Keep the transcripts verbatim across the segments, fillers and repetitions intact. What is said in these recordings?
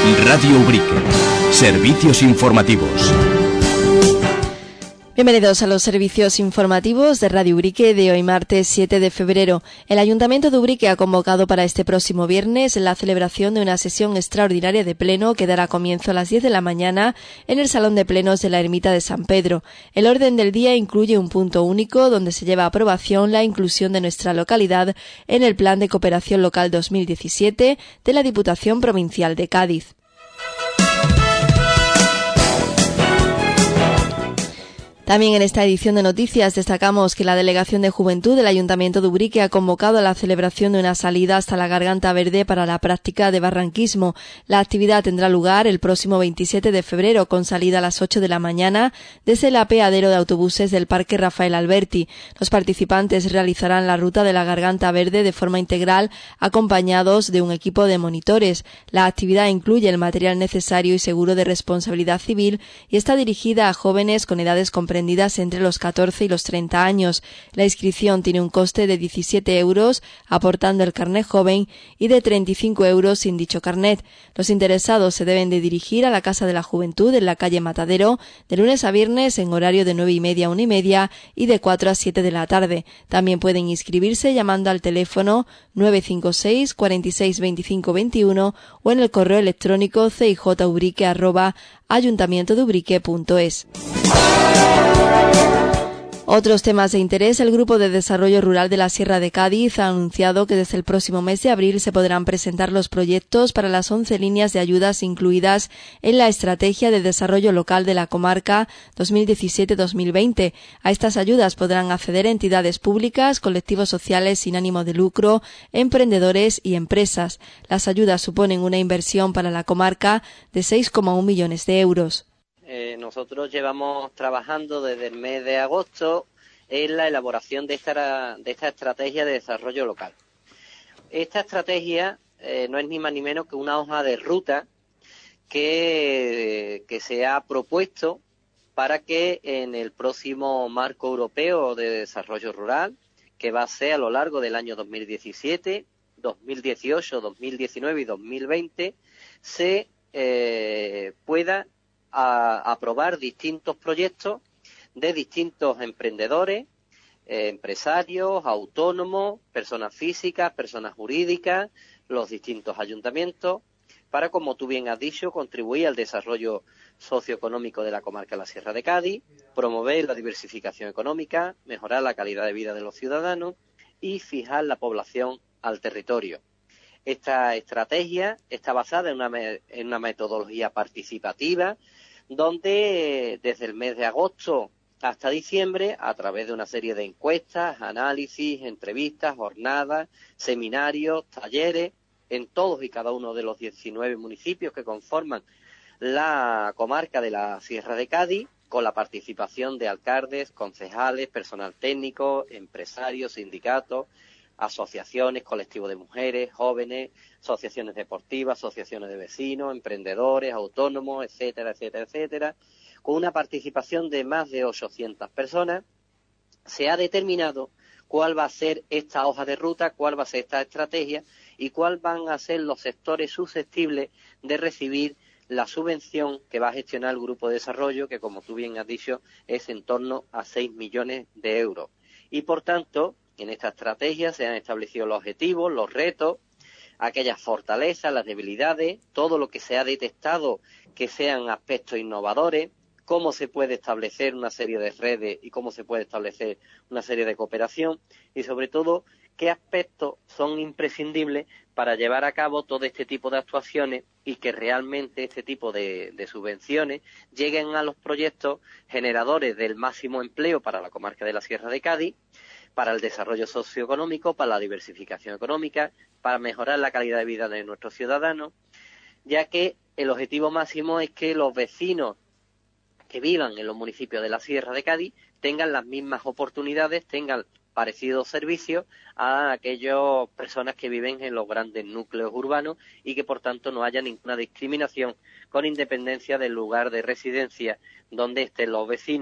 Radio Ubrique. Servicios informativos. Bienvenidos a los servicios informativos de Radio Ubrique de hoy martes siete de febrero. El Ayuntamiento de Ubrique ha convocado para este próximo viernes la celebración de una sesión extraordinaria de pleno que dará comienzo a las diez de la mañana en el Salón de Plenos de la Ermita de San Pedro. El orden del día incluye un punto único donde se lleva a aprobación la inclusión de nuestra localidad en el Plan de Cooperación Local dos mil diecisiete de la Diputación Provincial de Cádiz. También en esta edición de noticias destacamos que la Delegación de Juventud del Ayuntamiento de Ubrique ha convocado a la celebración de una salida hasta la Garganta Verde para la práctica de barranquismo. La actividad tendrá lugar el próximo veintisiete de febrero con salida a las ocho de la mañana desde el apeadero de autobuses del Parque Rafael Alberti. Los participantes realizarán la ruta de la Garganta Verde de forma integral acompañados de un equipo de monitores. La actividad incluye el material necesario y seguro de responsabilidad civil y está dirigida a jóvenes con edades comprendidas entre los catorce y los treinta años. La inscripción tiene un coste de diecisiete euros, aportando el carnet joven, y de treinta y cinco euros sin dicho carnet. Los interesados se deben de dirigir a la Casa de la Juventud en la calle Matadero, de lunes a viernes en horario de nueve y media a una y media y de cuatro a siete de la tarde. También pueden inscribirse llamando al teléfono nueve cinco seis, cuatro seis dos cinco dos uno o en el correo electrónico cijoubrique arroba ayuntamiento de ubrique punto es. Otros temas de interés. El Grupo de Desarrollo Rural de la Sierra de Cádiz ha anunciado que desde el próximo mes de abril se podrán presentar los proyectos para las once líneas de ayudas incluidas en la Estrategia de Desarrollo Local de la Comarca dos mil diecisiete dos mil veinte. A estas ayudas podrán acceder entidades públicas, colectivos sociales sin ánimo de lucro, emprendedores y empresas. Las ayudas suponen una inversión para la comarca de seis coma uno millones de euros. Eh, nosotros llevamos trabajando desde el mes de agosto en la elaboración de esta, de esta estrategia de desarrollo local. Esta estrategia eh, no es ni más ni menos que una hoja de ruta que, que se ha propuesto para que en el próximo marco europeo de desarrollo rural, que va a ser a lo largo del año dos mil diecisiete, dos mil dieciocho, dos mil diecinueve y dos mil veinte, se eh, pueda a aprobar distintos proyectos de distintos emprendedores, eh, empresarios, autónomos, personas físicas, personas jurídicas, los distintos ayuntamientos, para, como tú bien has dicho, contribuir al desarrollo socioeconómico de la comarca de la Sierra de Cádiz, promover la diversificación económica, mejorar la calidad de vida de los ciudadanos y fijar la población al territorio. Esta estrategia está basada en una, me- en una metodología participativa, donde desde el mes de agosto hasta diciembre, a través de una serie de encuestas, análisis, entrevistas, jornadas, seminarios, talleres, en todos y cada uno de los diecinueve municipios que conforman la comarca de la Sierra de Cádiz, con la participación de alcaldes, concejales, personal técnico, empresarios, sindicatos, asociaciones, colectivos de mujeres, jóvenes, asociaciones deportivas, asociaciones de vecinos, emprendedores, autónomos, etcétera, etcétera, etcétera. Con una participación de más de ochocientas personas, se ha determinado cuál va a ser esta hoja de ruta, cuál va a ser esta estrategia y cuáles van a ser los sectores susceptibles de recibir la subvención que va a gestionar el Grupo de Desarrollo, que, como tú bien has dicho, es en torno a seis millones de euros. Y, por tanto, en esta estrategia se han establecido los objetivos, los retos, aquellas fortalezas, las debilidades, todo lo que se ha detectado que sean aspectos innovadores, cómo se puede establecer una serie de redes y cómo se puede establecer una serie de cooperación y, sobre todo, qué aspectos son imprescindibles para llevar a cabo todo este tipo de actuaciones y que realmente este tipo de, de subvenciones lleguen a los proyectos generadores del máximo empleo para la comarca de la Sierra de Cádiz, para el desarrollo socioeconómico, para la diversificación económica, para mejorar la calidad de vida de nuestros ciudadanos, ya que el objetivo máximo es que los vecinos que vivan en los municipios de la Sierra de Cádiz tengan las mismas oportunidades, tengan parecidos servicios a aquellas personas que viven en los grandes núcleos urbanos y que, por tanto, no haya ninguna discriminación con independencia del lugar de residencia donde estén los vecinos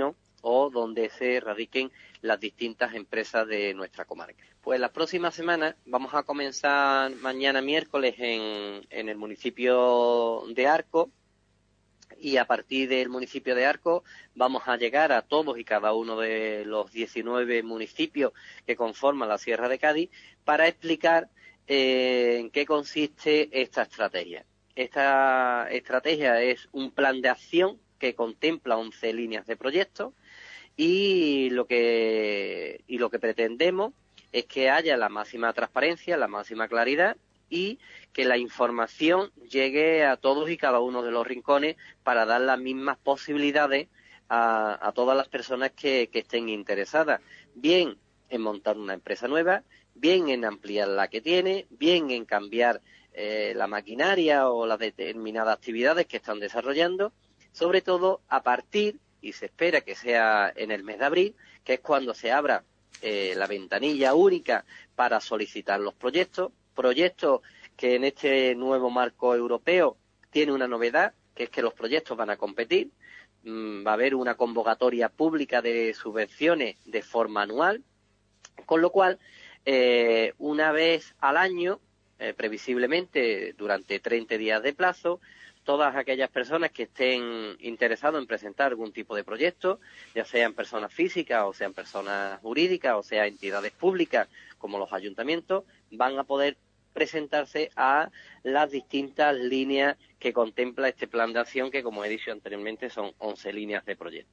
o donde se radiquen las distintas empresas de nuestra comarca. Pues la próxima semana vamos a comenzar mañana miércoles en, en el municipio de Arco, y a partir del municipio de Arco vamos a llegar a todos y cada uno de los diecinueve municipios que conforman la Sierra de Cádiz para explicar eh, en qué consiste esta estrategia. Esta estrategia es un plan de acción que contempla once líneas de proyectos y lo que, y lo que pretendemos es que haya la máxima transparencia, la máxima claridad y que la información llegue a todos y cada uno de los rincones para dar las mismas posibilidades a, a todas las personas que, que estén interesadas, bien en montar una empresa nueva, bien en ampliar la que tiene, bien en cambiar eh, la maquinaria o las determinadas actividades que están desarrollando, sobre todo a partir, y se espera que sea en el mes de abril, que es cuando se abra eh, la ventanilla única para solicitar los proyectos, proyectos que en este nuevo marco europeo tiene una novedad, que es que los proyectos van a competir, mm, va a haber una convocatoria pública de subvenciones de forma anual, con lo cual, eh, una vez al año, eh, previsiblemente durante treinta días de plazo, todas aquellas personas que estén interesadas en presentar algún tipo de proyecto, ya sean personas físicas o sean personas jurídicas o sean entidades públicas como los ayuntamientos, van a poder presentarse a las distintas líneas que contempla este plan de acción, que, como he dicho anteriormente, son once líneas de proyecto.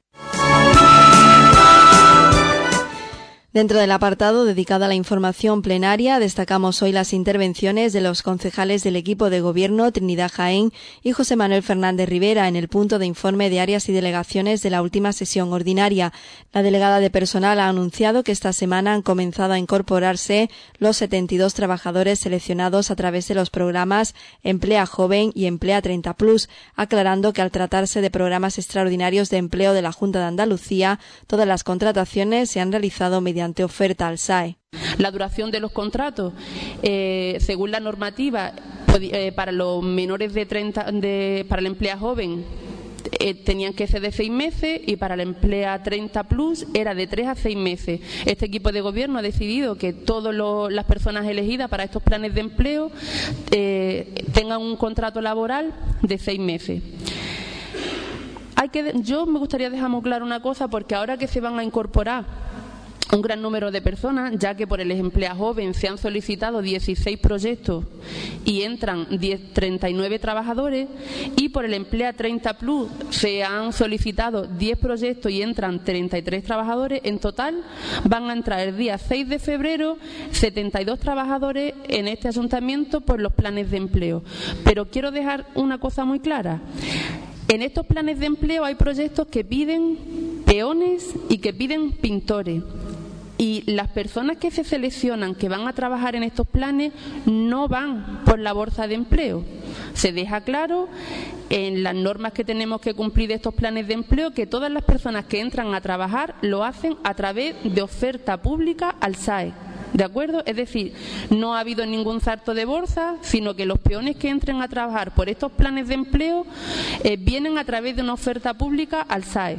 Dentro del apartado dedicado a la información plenaria, destacamos hoy las intervenciones de los concejales del equipo de gobierno Trinidad Jaén y José Manuel Fernández Rivera en el punto de informe de áreas y delegaciones de la última sesión ordinaria. La delegada de personal ha anunciado que esta semana han comenzado a incorporarse los setenta y dos trabajadores seleccionados a través de los programas Emplea Joven y Emplea treinta plus, aclarando que al tratarse de programas extraordinarios de empleo de la Junta de Andalucía, todas las contrataciones se han realizado mediante ante oferta al S A E. La duración de los contratos, eh, según la normativa, eh, para los menores de treinta, de, para el Emplea Joven, eh, tenían que ser de seis meses y para el Emplea treinta plus era de tres a seis meses. Este equipo de gobierno ha decidido que todas las personas elegidas para estos planes de empleo eh, tengan un contrato laboral de seis meses. Hay que, yo me gustaría dejar muy claro una cosa, porque ahora que se van a incorporar un gran número de personas, ya que por el Emplea Joven se han solicitado dieciséis proyectos y entran treinta y nueve trabajadores, y por el Emplea treinta plus se han solicitado diez proyectos y entran treinta y tres trabajadores. En total van a entrar el día seis de febrero setenta y dos trabajadores en este ayuntamiento por los planes de empleo. Pero quiero dejar una cosa muy clara. En estos planes de empleo hay proyectos que piden peones y que piden pintores. Y las personas que se seleccionan, que van a trabajar en estos planes, no van por la bolsa de empleo. Se deja claro en las normas que tenemos que cumplir de estos planes de empleo que todas las personas que entran a trabajar lo hacen a través de oferta pública al S A E. ¿De acuerdo? Es decir, no ha habido ningún salto de bolsa, sino que los peones que entren a trabajar por estos planes de empleo eh, vienen a través de una oferta pública al S A E.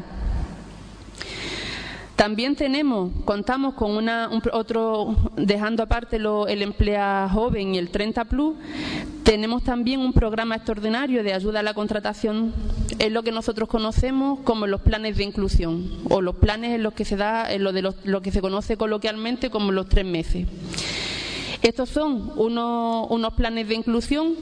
También tenemos, contamos con una, un, otro, dejando aparte lo, el Emplea Joven y el treinta plus, tenemos también un programa extraordinario de ayuda a la contratación, es lo que nosotros conocemos como los planes de inclusión, o los planes en los que se da, en lo, de los, lo que se conoce coloquialmente como los tres meses. Estos son unos, unos planes de inclusión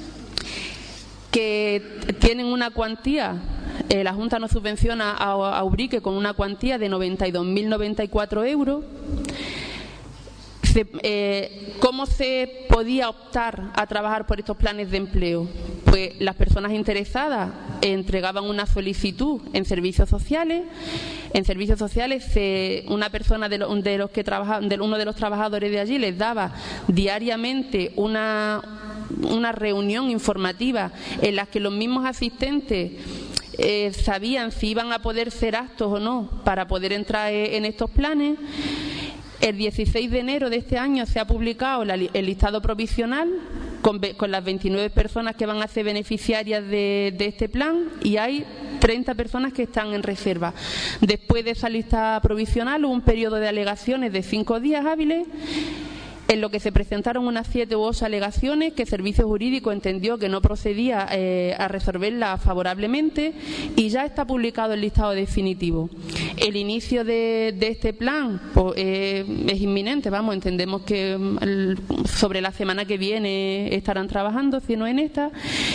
que tienen una cuantía. Eh, la Junta nos subvenciona a, a Ubrique con una cuantía de noventa y dos mil noventa y cuatro euros. Se, eh, ¿Cómo se podía optar a trabajar por estos planes de empleo? Pues las personas interesadas entregaban una solicitud en servicios sociales. En servicios sociales, se, una persona de, lo, de los que trabaja, de uno de los trabajadores de allí les daba diariamente una, una reunión informativa en la que los mismos asistentes Eh, sabían si iban a poder ser aptos o no para poder entrar en estos planes. El dieciséis de enero de este año se ha publicado la, el listado provisional con, con las veintinueve personas que van a ser beneficiarias de, de este plan, y hay treinta personas que están en reserva. Después de esa lista provisional hubo un periodo de alegaciones de cinco días hábiles, en lo que se presentaron unas siete u ocho alegaciones que el Servicio Jurídico entendió que no procedía eh, a resolverlas favorablemente, y ya está publicado el listado definitivo. El inicio de, de este plan pues, eh, es inminente, vamos, entendemos que el, sobre la semana que viene estarán trabajando, si no en esta,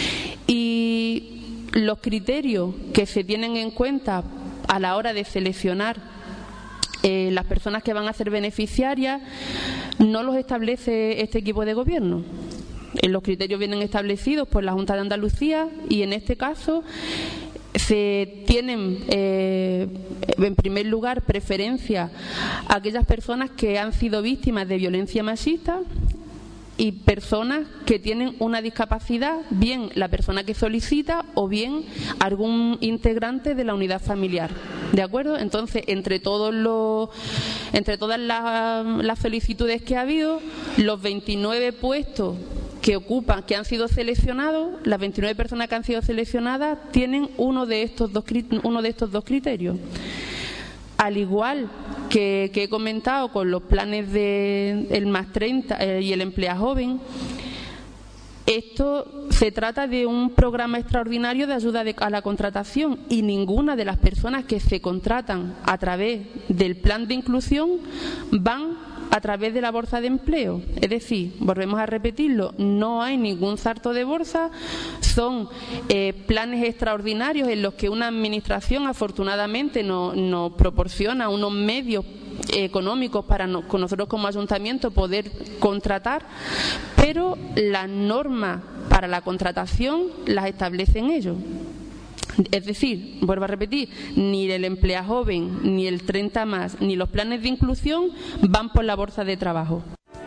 y los criterios que se tienen en cuenta a la hora de seleccionar Eh, las personas que van a ser beneficiarias no los establece este equipo de gobierno. Eh, los criterios vienen establecidos por la Junta de Andalucía, y en este caso se tienen eh, en primer lugar preferencia a aquellas personas que han sido víctimas de violencia machista y personas que tienen una discapacidad, bien la persona que solicita o bien algún integrante de la unidad familiar. ¿De acuerdo? Entonces, entre todos los, entre todas las, las solicitudes que ha habido, los veintinueve puestos que ocupan, que han sido seleccionados, las veintinueve personas que han sido seleccionadas tienen uno de estos dos, uno de estos dos criterios. Al igual que, que he comentado con los planes de el más treinta eh, y el Emplea Joven, esto se trata de un programa extraordinario de ayuda de, a la contratación, y ninguna de las personas que se contratan a través del plan de inclusión van a través de la bolsa de empleo. Es decir, volvemos a repetirlo, no hay ningún salto de bolsa, son eh, planes extraordinarios en los que una administración afortunadamente nos no proporciona unos medios económicos para no, con nosotros como ayuntamiento poder contratar, pero las normas para la contratación las establecen ellos. Es decir, vuelvo a repetir, ni el Emplea Joven, ni el treinta más, ni los planes de inclusión van por la bolsa de trabajo.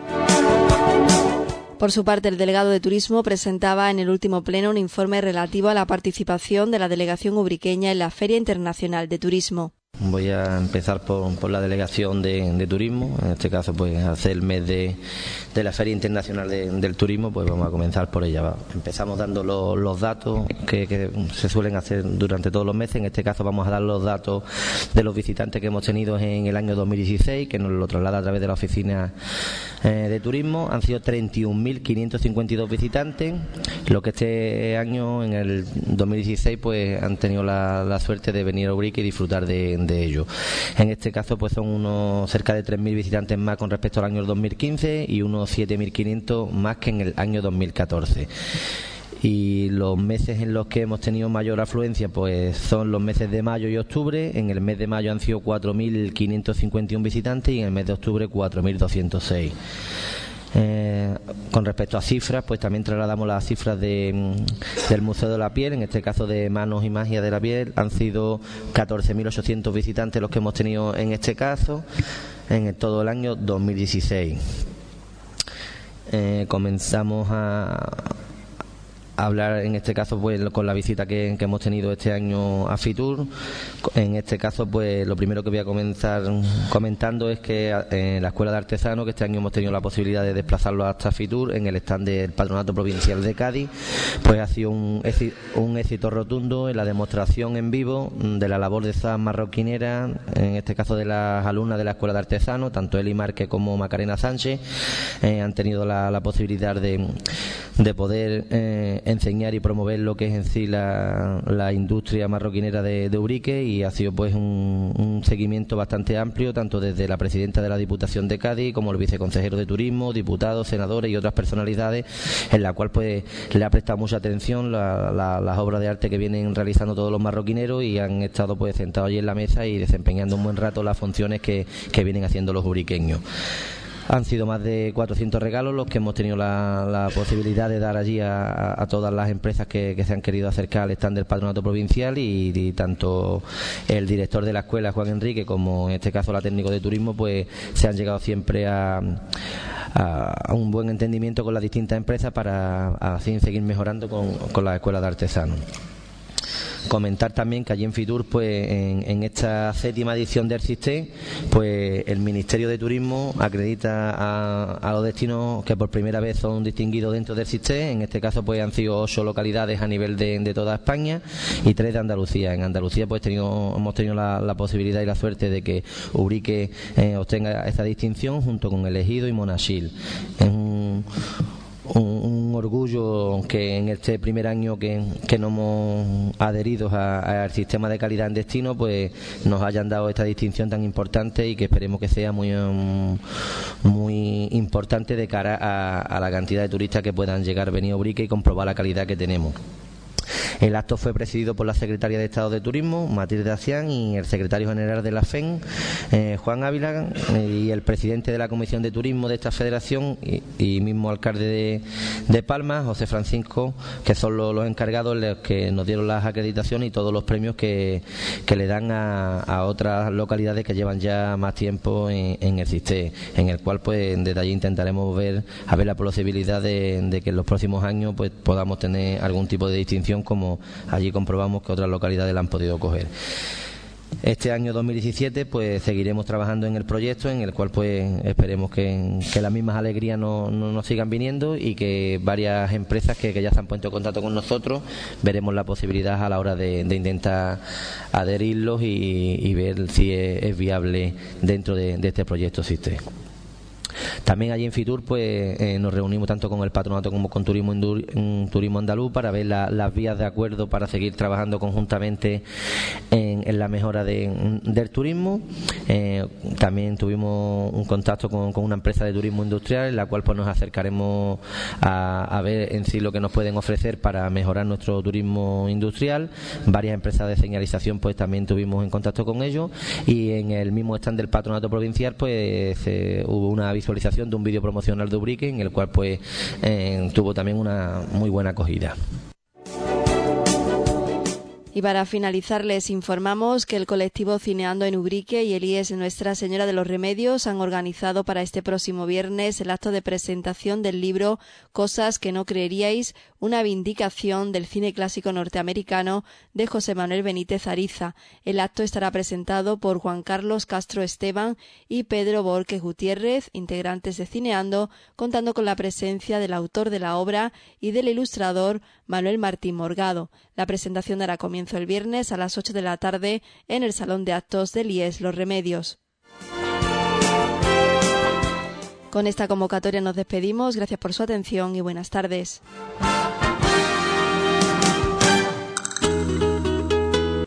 Por su parte, el delegado de Turismo presentaba en el último pleno un informe relativo a la participación de la delegación ubriqueña en la Feria Internacional de Turismo. Voy a empezar por, por la delegación de, de turismo. En este caso, pues hace el mes de, de la Feria Internacional de, del Turismo, pues vamos a comenzar por ella. Va. Empezamos dando lo, los datos que, que se suelen hacer durante todos los meses. En este caso vamos a dar los datos de los visitantes que hemos tenido en el año dos mil dieciséis, que nos lo traslada a través de la oficina eh, de turismo. Han sido treinta y un mil quinientos cincuenta y dos visitantes, lo que este año, en el dos mil dieciséis, pues han tenido la, la suerte de venir a Ubrique y disfrutar de de ello. En este caso pues son unos cerca de tres mil visitantes más con respecto al año dos mil quince y unos siete mil quinientos más que en el año dos mil catorce. Y los meses en los que hemos tenido mayor afluencia pues son los meses de mayo y octubre. En el mes de mayo han sido cuatro mil quinientos cincuenta y uno visitantes y en el mes de octubre cuatro mil doscientos seis. Eh, con respecto a cifras, pues también trasladamos las cifras de, del Museo de la Piel, en este caso de Manos y Magia de la Piel. Han sido catorce mil ochocientos visitantes los que hemos tenido en este caso en todo el año dos mil dieciséis. Eh, comenzamos a hablar en este caso pues con la visita que, que hemos tenido este año a Fitur. En este caso pues lo primero que voy a comenzar comentando es que en la Escuela de Artesanos, que este año hemos tenido la posibilidad de desplazarlo hasta Fitur en el stand del Patronato Provincial de Cádiz, pues ha sido un, un éxito rotundo en la demostración en vivo de la labor de esas marroquineras, en este caso de las alumnas de la Escuela de Artesanos, tanto Eli Márquez como Macarena Sánchez. Eh, han tenido la, la posibilidad de, de poder eh, enseñar y promover lo que es en sí la, la industria marroquinera de, de Ubrique, y ha sido pues un, un seguimiento bastante amplio, tanto desde la presidenta de la Diputación de Cádiz como el viceconsejero de Turismo, diputados, senadores y otras personalidades, en la cual pues le ha prestado mucha atención la, la, las obras de arte que vienen realizando todos los marroquineros, y han estado pues sentados allí en la mesa y desempeñando un buen rato las funciones que, que vienen haciendo los ubriqueños. Han sido más de cuatrocientos regalos los que hemos tenido la, la posibilidad de dar allí a, a todas las empresas que, que se han querido acercar al stand del Patronato Provincial, y, y tanto el director de la escuela, Juan Enrique, como en este caso la técnico de turismo, pues se han llegado siempre a, a, a un buen entendimiento con las distintas empresas para así seguir mejorando con, con la escuela de artesanos. Comentar también que allí en Fitur, pues en, en esta séptima edición del CISTE, pues el Ministerio de Turismo acredita a, a los destinos que por primera vez son distinguidos dentro del CISTE. En este caso pues han sido ocho localidades a nivel de, de toda España y tres de Andalucía. En Andalucía pues tenido, hemos tenido la, la posibilidad y la suerte de que Ubrique eh, obtenga esta distinción junto con El Ejido y Monachil. Es un, un, un orgullo que en este primer año que, que nos hemos adherido al sistema de calidad en destino, pues nos hayan dado esta distinción tan importante y que esperemos que sea muy um, muy importante de cara a, a la cantidad de turistas que puedan llegar a venir a Ubrique y comprobar la calidad que tenemos. El acto fue presidido por la secretaria de Estado de Turismo, Matilde Acián, y el secretario general de la F E N, eh, Juan Ávila, eh, y el presidente de la Comisión de Turismo de esta federación y, y mismo alcalde de, de Palma, José Francisco, que son los, los encargados los que nos dieron las acreditaciones y todos los premios que, que le dan a, a otras localidades que llevan ya más tiempo en, en el CISTE, en el cual pues desde allí intentaremos ver a ver la posibilidad de, de que en los próximos años pues podamos tener algún tipo de distinción, como allí comprobamos que otras localidades la han podido coger. Este año dos mil diecisiete pues seguiremos trabajando en el proyecto, en el cual pues esperemos que, que las mismas alegrías no, no nos sigan viniendo y que varias empresas que, que ya se han puesto en contacto con nosotros veremos la posibilidad a la hora de, de intentar adherirlos y, y ver si es, es viable dentro de, de este proyecto CISTE. También allí en Fitur pues eh, nos reunimos tanto con el patronato como con Turismo, Indur, Turismo Andaluz para ver la, las vías de acuerdo para seguir trabajando conjuntamente en, en la mejora de, del turismo. Eh, también tuvimos un contacto con, con una empresa de turismo industrial en la cual pues nos acercaremos a, a ver en sí lo que nos pueden ofrecer para mejorar nuestro turismo industrial. Varias empresas de señalización pues también tuvimos en contacto con ellos, y en el mismo stand del patronato provincial pues eh, hubo una visualización de un vídeo promocional de Ubrique en el cual pues eh, tuvo también una muy buena acogida. Y para finalizar les informamos que el colectivo Cineando en Ubrique y el I E S Nuestra Señora de los Remedios han organizado para este próximo viernes el acto de presentación del libro Cosas que no creeríais, una vindicación del cine clásico norteamericano de José Manuel Benítez Ariza. El acto estará presentado por Juan Carlos Castro Esteban y Pedro Borges Gutiérrez, integrantes de Cineando, contando con la presencia del autor de la obra y del ilustrador Manuel Martín Morgado. La presentación dará comienzo el viernes a las ocho de la tarde en el Salón de Actos del I E S Los Remedios. Con esta convocatoria nos despedimos. Gracias por su atención y buenas tardes.